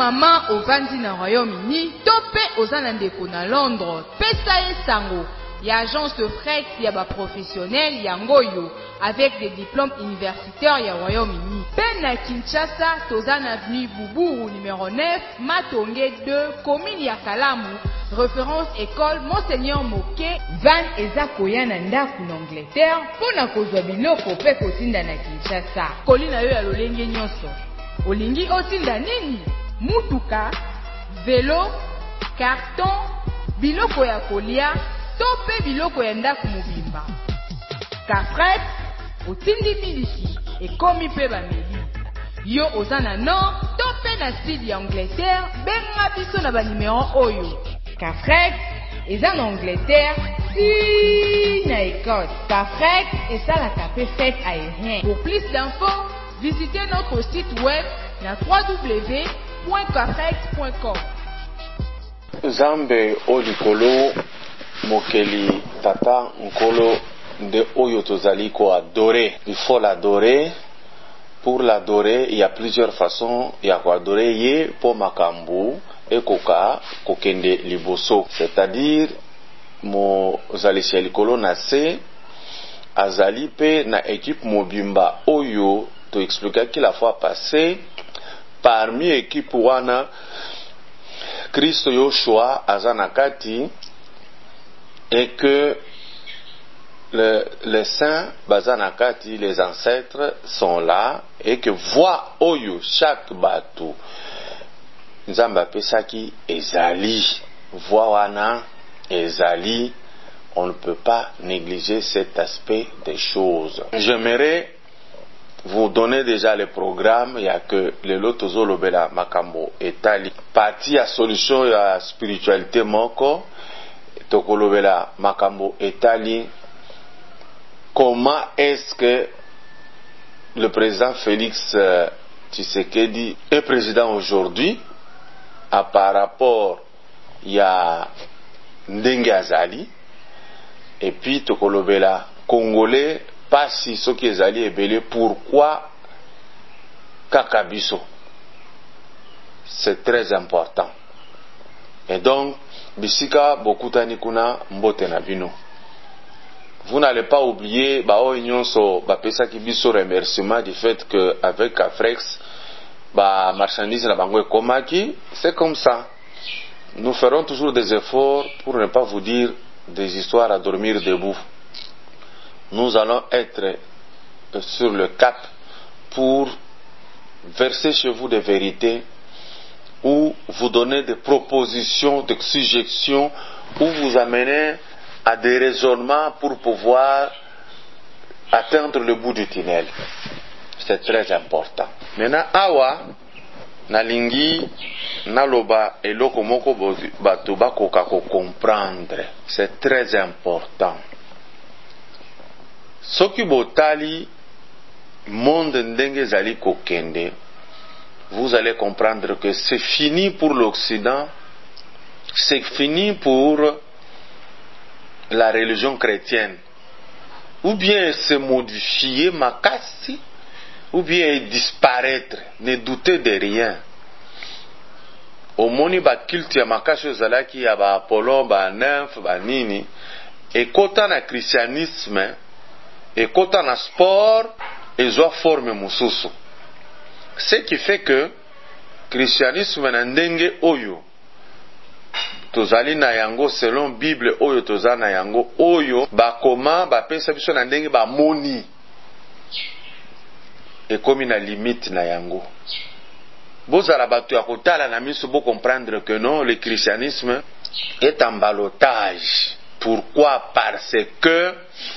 maman ovandi na Royaume-Uni, topé ozana ndeko na Londres, pesa ye sango. Il y a agence de fret, il y a des professionnels, il y a Ngoyo, avec des diplômes universitaires, il y a Royaume-Uni. Ben à Kinshasa, Tozan Avenue Boubou, numéro 9, Matonge 2, commune Yakalamu, référence école Monseigneur Moké, Van Eza Koyana Ndaku n'Angleterre, Pona Kozwa Biloko pe kotinda na Kinshasa. Kolina yo ya lolenge nyonso. Olingi otinda nini? Mutuka, vélo, carton, biloko ya kolia, tope biloko ya ndaku mobimba. Kafret, otindi miliki, ekomi pe bameli. Yo ozana nord, tope na sud ya Angleterre, benga biso na ba numéro oyo. Kafret, eza na Angleterre, si na Écosse. Kafret, esalaka pe fête aérien. Pour plus d'infos, visitez notre site web na www.kafret.com. Zambe olikolo mokeli tata nkolo de oyo tozali ko adorer. Il faut l'adorer. Pour l'adorer, il y a plusieurs façons. Il y a ko adorer ye po makambu ekoka kokende liboso. C'est-à-dire mo zali likolo na se azali pe na équipe mobimba oyo to expliquer ki la fois passée. Parmi équipe wana Christ Yoshua azanakati et que les saints bazanakati, les ancêtres sont là et que voix oyo chaque bateau nzamba pesaki ezali voix wana ezali. On ne peut pas négliger cet aspect des choses. J'aimerais vous donner déjà le programme. Il y a que le lotozo lobela makambo etali partie à solution ya spiritualité moko tokolobela makambo etali. Comment est-ce que le président Félix Tshisekedi est président aujourd'hui par rapport ya ndenge azali, et puis tokolobela congolais pas si ce qui ezali ebele pourquoi kakabiso. C'est très important. Et donc bisika bokutani kuna mbote na bino. Vous n'allez pas oublier bao nyonso ba pesa ki biso remerciement du fait que avec Afrex ba marchandise na bango ekomaki. C'est comme ça. Nous ferons toujours des efforts pour ne pas vous dire des histoires à dormir debout. Nous allons être sur le cap pour verser chez vous des vérités ou vous donner des propositions, des suggestions ou vous amener à des raisonnements pour pouvoir atteindre le bout du tunnel. C'est très important. Maintenant, awa nalingi naloba eloko moko bato bakoka ko comprendre. C'est très important. Soki botali monde ndenge zali kokende, vous allez comprendre que c'est fini pour l'Occident, c'est fini pour la religion chrétienne. Ou bien se modifier makasi, ou bien disparaître. Ne doutez de rien. Au moni ba culte ya makasi ozalaki ya ba Apollon, ba nymphe, ba nini, et kota na christianisme, et kota na sport, et ont forme mususu. Ce qui fait que christianisme na ndenge oyo tozali na yango selon Bible oyo tozali na yango oyo bakoma bapesa biso na ndenge bamoni ekomi na limite na yango. Bozala bato ya kotala na miso bo comprendre que non, le christianisme est en ballottage. Pourquoi? Parce que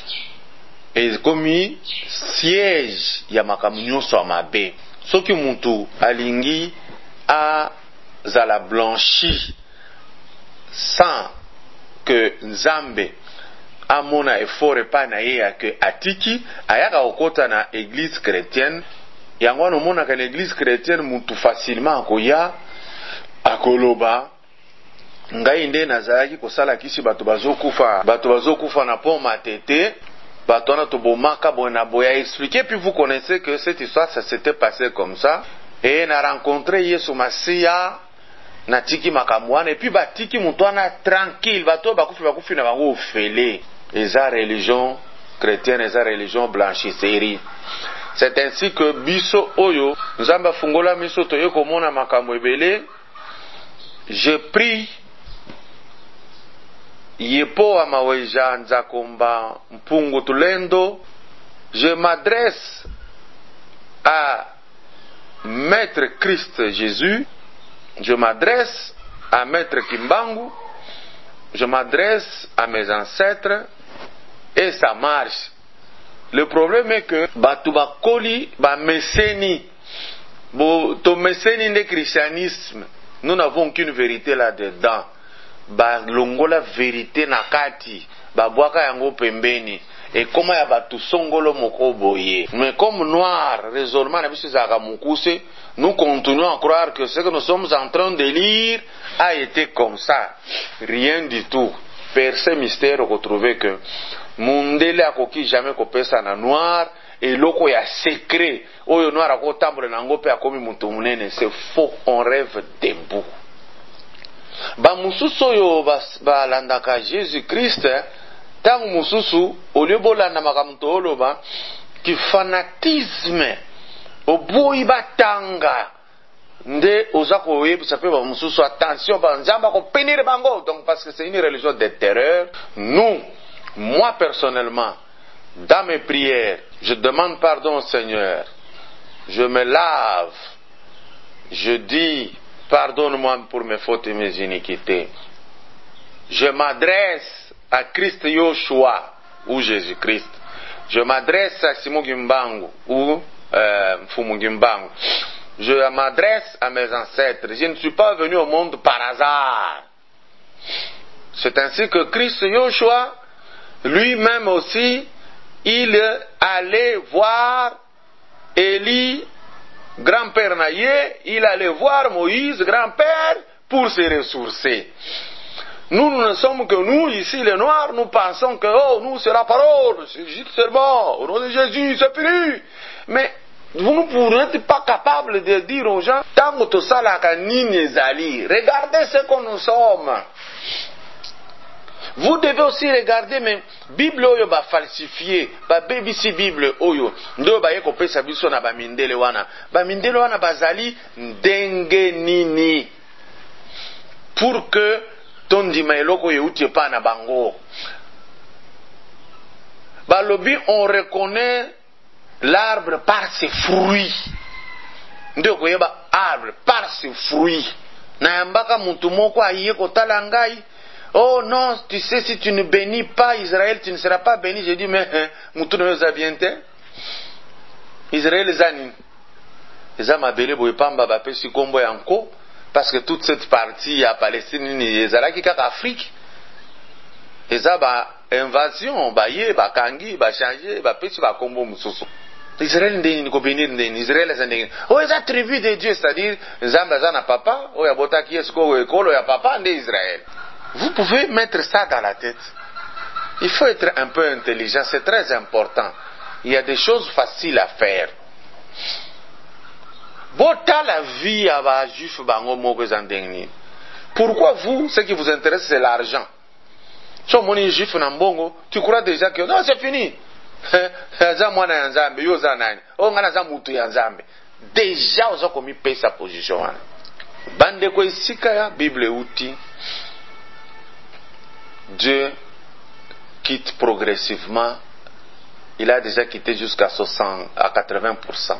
ekomi siège ya makambo nyonso ya mabe. Soki muntu alingi azala blanchi sans que Nzambe amona effort epa na ye ya ke atiki ayaka okota na église chrétienne. Yango wana omonaka na église chrétienne muntu facilement akoya akoloba ngai nde nazalaki kosala kisi bato bazokufa na pont Matete, bato wana tobomaka boye na boye a expliquer. Puis vous connaissez que cette histoire ça s'était passé comme ça. et na rencontré Yesu Masia na tiki makamwana et puis batiki mutu wana tranquille bato bakufi na bango ofele. Eza religion chrétienne, eza religion blanchisserie. C'est ainsi que biso oyo nzamba fungola miso toye komona makambo ebele. Je prie yepo amaweja nzakomba mpungu tulendo. Je m'adresse à Maître Christ Jésus, je m'adresse à Maître Kimbangu, je m'adresse à mes ancêtres et ça marche. Le problème est que batu bakoli ba messéni, to messéni de christianisme, nous n'avons qu'une vérité là-dedans. Ba longola vérité nakati, ba boaka yango pembeni. Et comment ya batu songolo moko boye. Mais comme noir, raisonnement na biso zaka mukuse, nous continuons à croire que ce que nous sommes en train de lire a été comme ça. Rien du tout. Percé mystère retrouver que mundele akoki jamais kopesa na noir et loko ya secret oyo noir akotambole nango pe akomi mutu munene. C'est faux, on rêve debout. Ba mususu oyo ba landaka Jésus Christ tangu mususu oliobola na makamto oloba ki fanatisme oboyi batanga nde ozako yebisa pe ba mususu attention ba nzamba ko pénir bango. Donc parce que c'est une religion de terreur. Nous, moi personnellement, dans mes prières, je demande pardon au Seigneur. Je me lave. Je dis pardonne-moi pour mes fautes et mes iniquités. Je m'adresse à Christ Yoshua ou Jésus-Christ. Je m'adresse à Simon Gimbangu ou Mfumu Gimbangu. Je m'adresse à mes ancêtres. Je ne suis pas venu au monde par hasard. C'est ainsi que Christ Yoshua, lui-même aussi, il allait voir Élie, grand-père Naïe, il allait voir Moïse, grand-père, pour se ressourcer. Nous ne sommes que nous, ici les Noirs, nous pensons que, oh, nous c'est la parole, c'est juste seulement, au nom de Jésus, c'est fini. Mais vous n'êtes pas capable de dire aux gens, tango to salaka nini ezali, regardez ce que nous sommes. Vous devez aussi regarder, mais Bible oyo ba falsifié, ba BBC Bible oyo, ndo ba yeko pesa biso na ba mindele wana. Ba mindele wana bazali ndenge nini. Pour que tondi maeloko yeuti pa na bango. Balobi, on reconnaît l'arbre par ses fruits. Ndio koyeba arbre par ses fruits. Na yambaka muntu moko aye kotala ngai. Oh non, tu sais, si tu ne bénis pas Israël, tu ne seras pas béni. J'ai dit, mais mutu no zabiente. Israël zani. Eza mabele boye pamba ba pesi kombo yanko. Parce que toute cette partie à Palestine, ezala ki kaka Afrique. Eza ba invasion, ba ye, ba kangi, ba changer, ba pesi ba kombo mususu. Israël ndeni ni ko bénir ndeni, Israël eza ndeni. Oh, eza tribu de Dieu, c'est-à-dire nzamba za na papa, oh ya botaki esko ekolo ya papa nde Israël. Vous pouvez mettre ça dans la tête. Il faut être un peu intelligent, c'est très important. Il y a des choses faciles à faire. Bota la vie à ba juif bango moko zandengni. Pourquoi vous, ce qui vous intéresse, c'est l'argent. Si on est juif na mbongo, tu crois déjà que non, c'est fini. Za mwana ya nzambe, yo za nani. O ngana za mutu ya nzambe. Déjà oza komi pe sa position wana. Bande ko isika ya Bible uti. Dieu quitte progressivement. Il a déjà quitté jusqu'à 60 à 80%.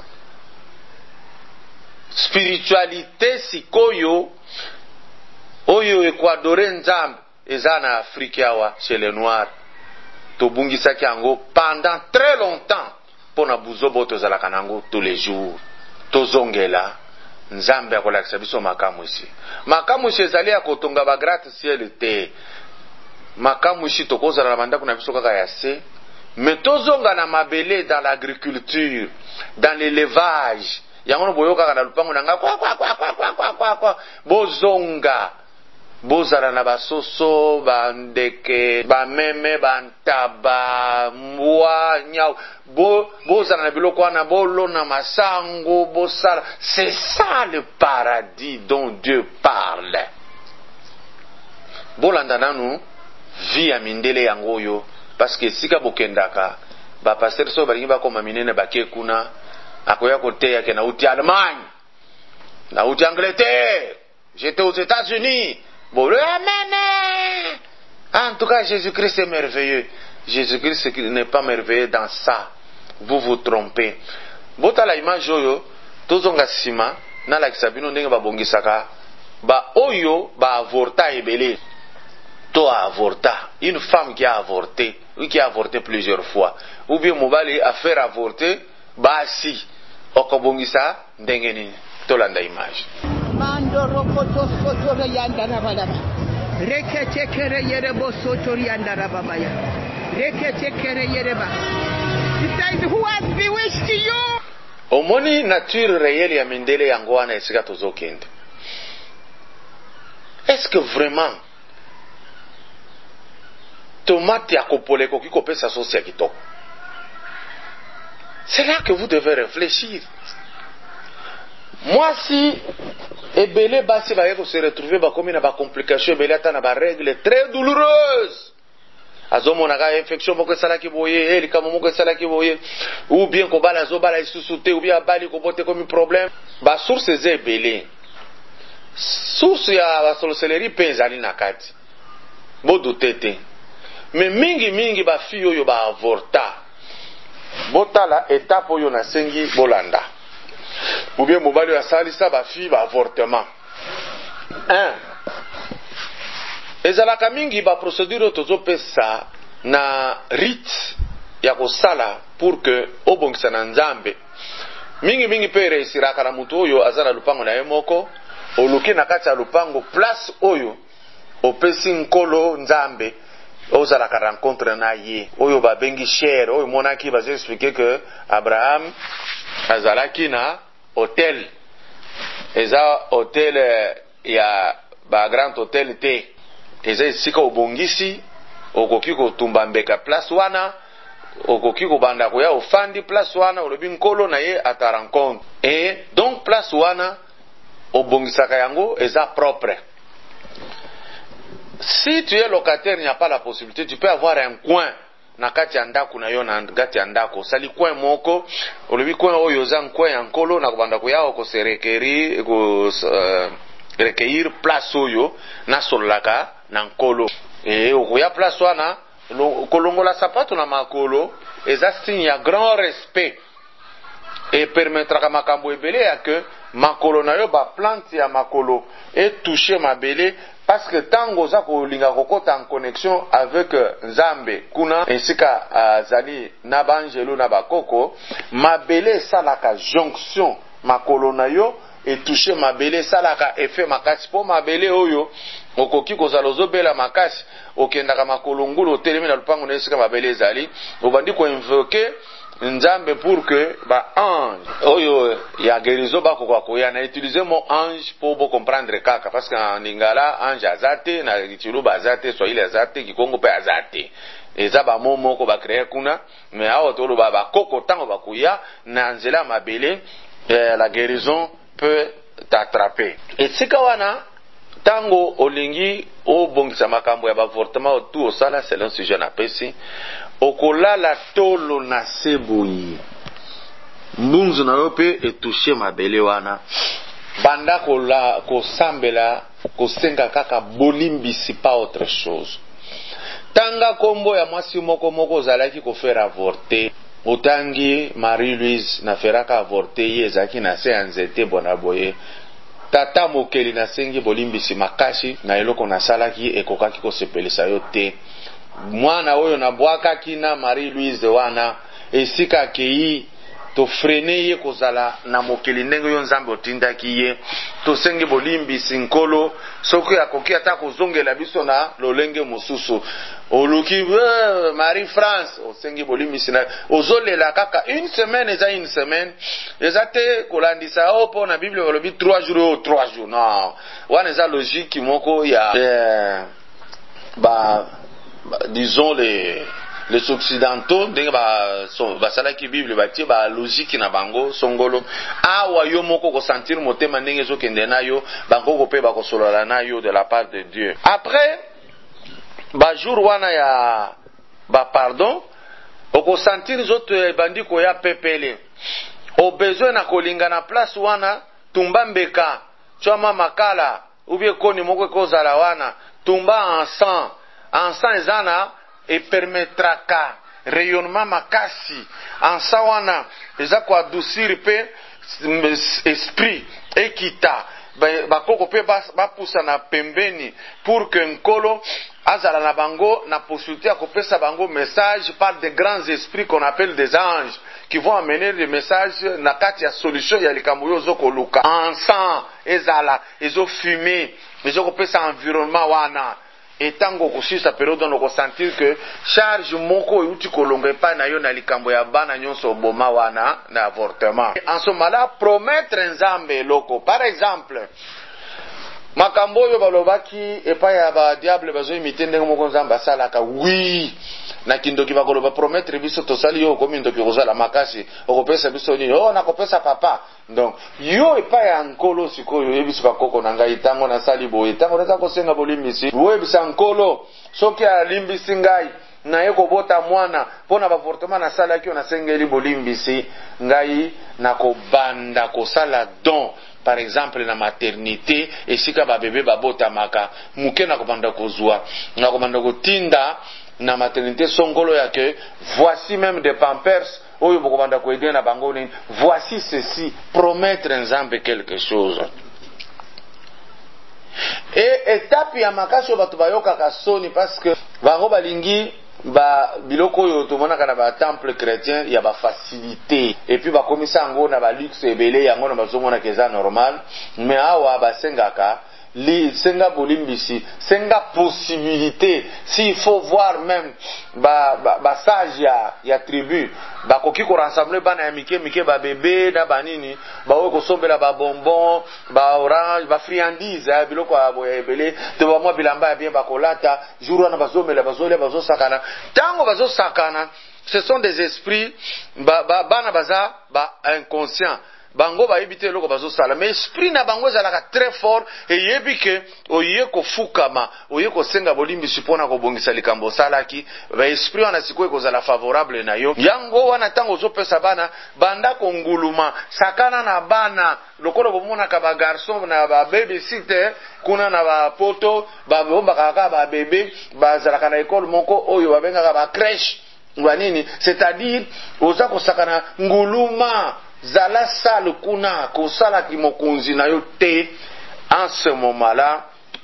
Spiritualité sikoyo oyo Equadorien nzambe eza na Afrique awa chez les noirs tobungisaki yango pendant très longtemps pona buzobo tozalaka nango tous les jours tozongela nzambe akolakisa biso makamu isi ezali ya kotonga ba gratte ciel te makamu isi tokozala na bandako na biso kaka ya se mais tozonga na mabele dans l'agriculture dans l'élevage. Yangono boyoka kana lupango nanga kwa bozonga bozala na basoso bandeke bameme bantaba mwa nyau bozala na biloko wana bolona masango bosala. C'est ça le paradis dont Dieu parle. Bolanda nanu vie ya mindele yango oyo, parce que sika bokendaka bapasteur so balingi bakoma minene bake kuna akoya koteya ke nauti Allemagne, nauti Angleterre, j'étais aux États-Unis. Bon, amen. En tout cas, Jésus-Christ est merveilleux. Jésus-Christ n'est pas merveilleux dans ça. Vous vous trompez. Bota la image oyo, tozonga sima, na la kisabino ndenge babongisaka, ba oyo ba avorta ebele. To a avorta. Une femme qui a avorté, ou qui a avorté plusieurs fois. Ou bien mobali a faire avorter, ba si. Okobongisa ndenge nini. Tolanda image. Mandoro koto soto yandana balaba. Reke chekere yere bo soto yandana babaya. Reke chekere yere ba. He says, who has bewitched you? Omoni nature réelle ya mindele yango wana esika tozokende. Est-ce que vraiment tomate ya kopole koki kopesa sauce ya kitoko? C'est là que vous devez réfléchir. Moi si ebele basi va se retrouver bakomi na ba complication ebele ata na ba règles très douloureuses. Azomona ka infection moko salaki boye, elikamo moko salaki boye, ou bien ko bala zo bala isusuté, ou bien bali ko bote comme problème. Ba source ze ebele. Source ya ba sorcellerie penzali na kati. Bodo tete. Mais mingi ba fi oyo ba avorta. Botala étape oyo na sengi bolanda. Ou bien mobali ya salisa ba fi ba avortement. 1. Ezalaka mingi ba procédure tozopesa na rite ya kosala pour que obongisa na Nzambe. Mingi pe reisiraka na mutu oyo azala lupango na ye moko, oluki na kati ya lupango place oyo opesi nkolo Nzambe ozalaka rencontre na ye. Oyo ba bengi cher, oyo monaki ba expliquer que Abraham azalaki na hôtel. Eza hôtel ya ba grand hôtel te. Eza esika obongisi okoki kotumba mbeka place wana, okoki kobanda koya ofandi place wana, olobi nkolo na ye ata rencontre. Et donc place wana obongisaka yango eza propre. Si tu es locataire, il n'y a pas la possibilité, tu peux avoir un coin na kati ya ndako na yo na kati ya ndako. Sali coin moko, olobi coin oyo za coin ya nkolo na kobanda koya ko se recueillir place oyo na solaka na nkolo. Et okoya place wana kolongola sapato na makolo eza signe ya grand respect. Et permettra makambo ebele ya que makolo na yo ba plante ya makolo et toucher mabele. Parce que tango za kolinga kokota en connexion avec Nzambe kuna esika azali na banjelo na bakoko, mabele salaka jonction makolo na yo et toucher mabele salaka effet makasi po mabele oyo okoki kozala ozobela makasi okendaka makolo ngulu otelemi na lupango na esika mabele ezali obandi ko invoquer Nzambe pour que ba ange oyo ya guérison ba ko koya na utiliser mon ange pour bo comprendre kaka parce que en lingala ange azate na kituluba azate swahili azate kikongo pe azate eza ba momo ko ba créer kuna mais awo tolo ba koko tango ba kuya na nzela mabele la guérison peut t'attraper. Et sika wana tango olingi obongisa makambo ya avortement tout osala c'est un sujet na pesi okolala tolo na seboyi mbunzu na yo pe etouche mabele wana banda kosambela kosenga kaka bolimbisi pa autre chose. Tanga kombo ya mwasi moko ozalaki kofera avorter otangi Marie-Louise na feraka avorter ye ezaki na se anzete bona boye tata mokeli na sengi bolimbisi makasi na eloko nasalaki ekokaki kosepelisa yo te. Mwana oyo na bwakaki na Marie-Louise wana esika kei to frene ye kozala na mokili ndenge yo nzambe otindaki ye tosengi bolimbisi nkolo soki akoki ata kozongela biso na lolenge mosusu oluki Marie France osengi bolimbisi na ozolela kaka une semaine eza te kolandisa opo na Bible balobi 3 jours 3 jours non wana eza logique moko ya disons les occidentaux ndenge basalaki Bible batie ba logique na bango songolo awa yo moko ko sentir motema ndenge ezokende na yo bango ko pe bakosolola na yo de la part de Dieu. Après ba jour wana ya ba pardon oko sentir zoto bandi ko ya pepele au besoin na kolinga na place wana tumba mbeka choma makala ubie koni moko kozala wana tumba ensemble ezana et permettra rayonnement makasi ensa wana eza ko adoucir pe esprit ekita bakoko pe bapusa na pembeni pour que nkolo azala na bango na possibilité ko pesa bango message par des grands esprits qu'on appelle des anges qui vont amener des messages na kati ya solution ya likambo yo zoko luka ensemble ezala ezo fumer ezo ko pesa environnement wana etango kusisa periode on ko sentir que charge moko uti kolonga pa na yo na likambo ya bana nyonso boma wana na avortement en ce moment-là promettre nzambe loko par exemple makambo yo balobaki epa ya ba diable bazo imiter ndenge moko nzambe asalaka oui na kindoki bakoloba promettre biso tosali yo komi ndoki kozala makasi okopesa biso ni oh nakopesa papa donc yo epa ya nkolo sikoyo yebisi bakoko na ngai tango na sali boye tango naza kosenga bolimbisi webisa nkolo soki alimbisi ngai na ye kobota mwana pona bavortement na sala ki na sengeli bolimbisi ngai na kobanda kosala don par exemple na maternité esika ba bébé babota maka muke na kobanda kozwa na kobanda kotinda na maternité songolo ya que voici même des pampers oyo bokobanda ko aider na bango ni voici ceci promettre nzambe quelque chose et étape ya makasi bato bayoka kasoni parce que bango balingi ba biloko yo to mona kana ba temple chrétien ya ba facilité et puis ba komisa ngo na ba luxe ebele yango na bazomona keza normal mais awa ba sengaka li senga bolimbisi senga possibilité s'il faut voir même ba sage ya tribu ba koki ko rassembler bana ya mike ba bébé na banini ba o ko sombela ba bonbon ba orange ba friandise biloko aboya ebele to ba mo bilamba bien ba kolata jour na bazomela bazo sakana tango bazo sakana ce sont des esprits bana baza ba inconscient bango ba ebite loko bazo sala mais esprit na bango ezalaka très fort et yebike oye ko fukama oye ko senga bolimbi sipona ko bongisa likambo salaki ba esprit wana sikoye ko zala favorable na yo yango wana tango zo pesa bana banda ko nguluma sakana na bana lokolo bomona ka ba garçon na ba baby sitter kuna na ba poto ba bomba kaka ba bébé ba zalaka na école moko oyo babenga ba crèche nini c'est-à-dire oza ko sakana nguluma zala sale kuna kosala ki mokonzi na yo te en ce moment-là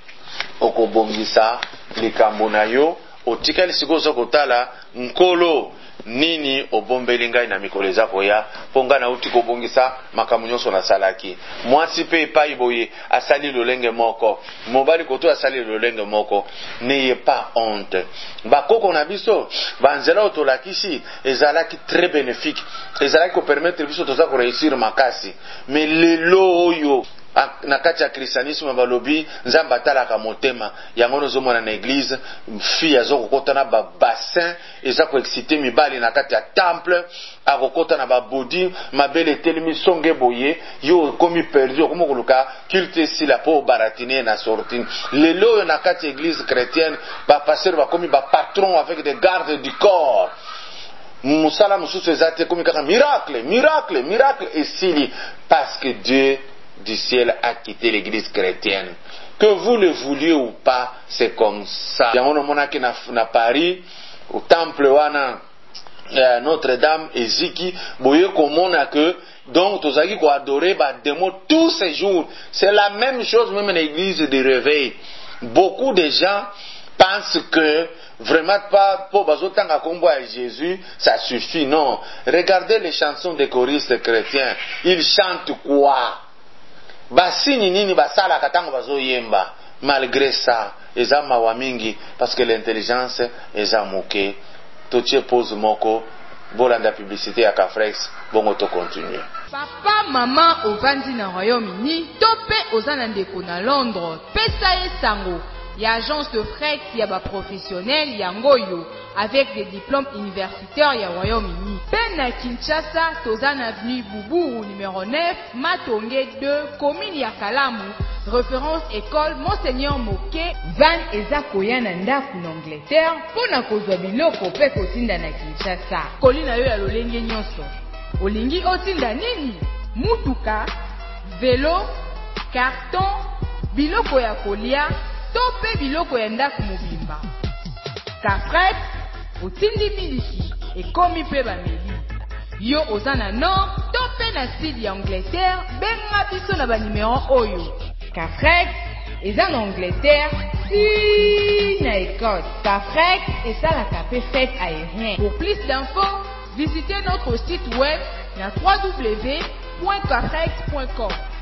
okobongisa likambo na yo otikali sikozo kotala nkolo nini obombeli ngai na mikolo eza koya ponga na uti kobongisa makambo nyonso na salaki mwasi pe epai boye asali lolenge moko mobali koto asali lolenge moko n'ayez pas honte bakoko na biso banzela otolakisi ezalaki très bénéfique ezalaki ko permettre biso toza ko réussir makasi mais lelo oyo na kati ya christianisme balobi nzamba talaka motema yango nozomona na église fille azokokota na ba bassin eza ko exciter mibali na kati ya temple akokota na ba body mabele telemi songe boye yo komi perdu komo koluka culte sila po baratine na sortine lelo na kati ya église chrétienne ba pasteur ba komi ba patron avec des gardes du corps musala mususu ezate komi kaka miracle esili parce que Dieu du ciel a quitté l'église chrétienne. Que vous le vouliez ou pas, c'est comme ça. Il y a un moment qui na Paris, au temple wana Notre-Dame et Ziki, boye komona que donc tozaki ko adorer ba démon tous ces jours. C'est la même chose même dans l'église de réveil. Beaucoup de gens pensent que vraiment pas pour bazotanga kombo à Jésus, ça suffit. Non. Regardez les chansons des choristes chrétiens. Ils chantent quoi? Basini nini basala katanga bazoyemba. Malgré ça, eza mawa mingi parce que l'intelligence eza moke. Toche pose moko bolanda publicité à Cafrex, bongo to continue. Papa, maman, ovandi na Royaume-Uni, topé ozana ndeko na Londres, pesa ye sango. Il y a agence de fret, il y a professionnel, yangoyo, avec des diplômes universitaires, il y a Royaume-Uni. Ben à Kinshasa, Tozan avenue Boubou, numéro 9, Matongé 2, commune Yakalamu, référence école Monseigneur Moké, Van Eza Koyana Ndaku n'Angleterre, Pona Kozwa Biloko pe kotinda na Kinshasa. Kolina yo ya lolenge nyonso. Olingi otinda nini? Mutuka, vélo, carton, biloko ya kolia, tope biloko ya ndaku mobimba. Kafret, otindi miliki, ekomi pe bameli. Yo ozana nord, tope na sud ya Angleterre, benga biso na ba numéro oyo. Kafret, eza na Angleterre, si na Écosse. Kafret, esalaka pe fête aérien. Pour plus d'infos, visitez notre site web na www.kafret.com.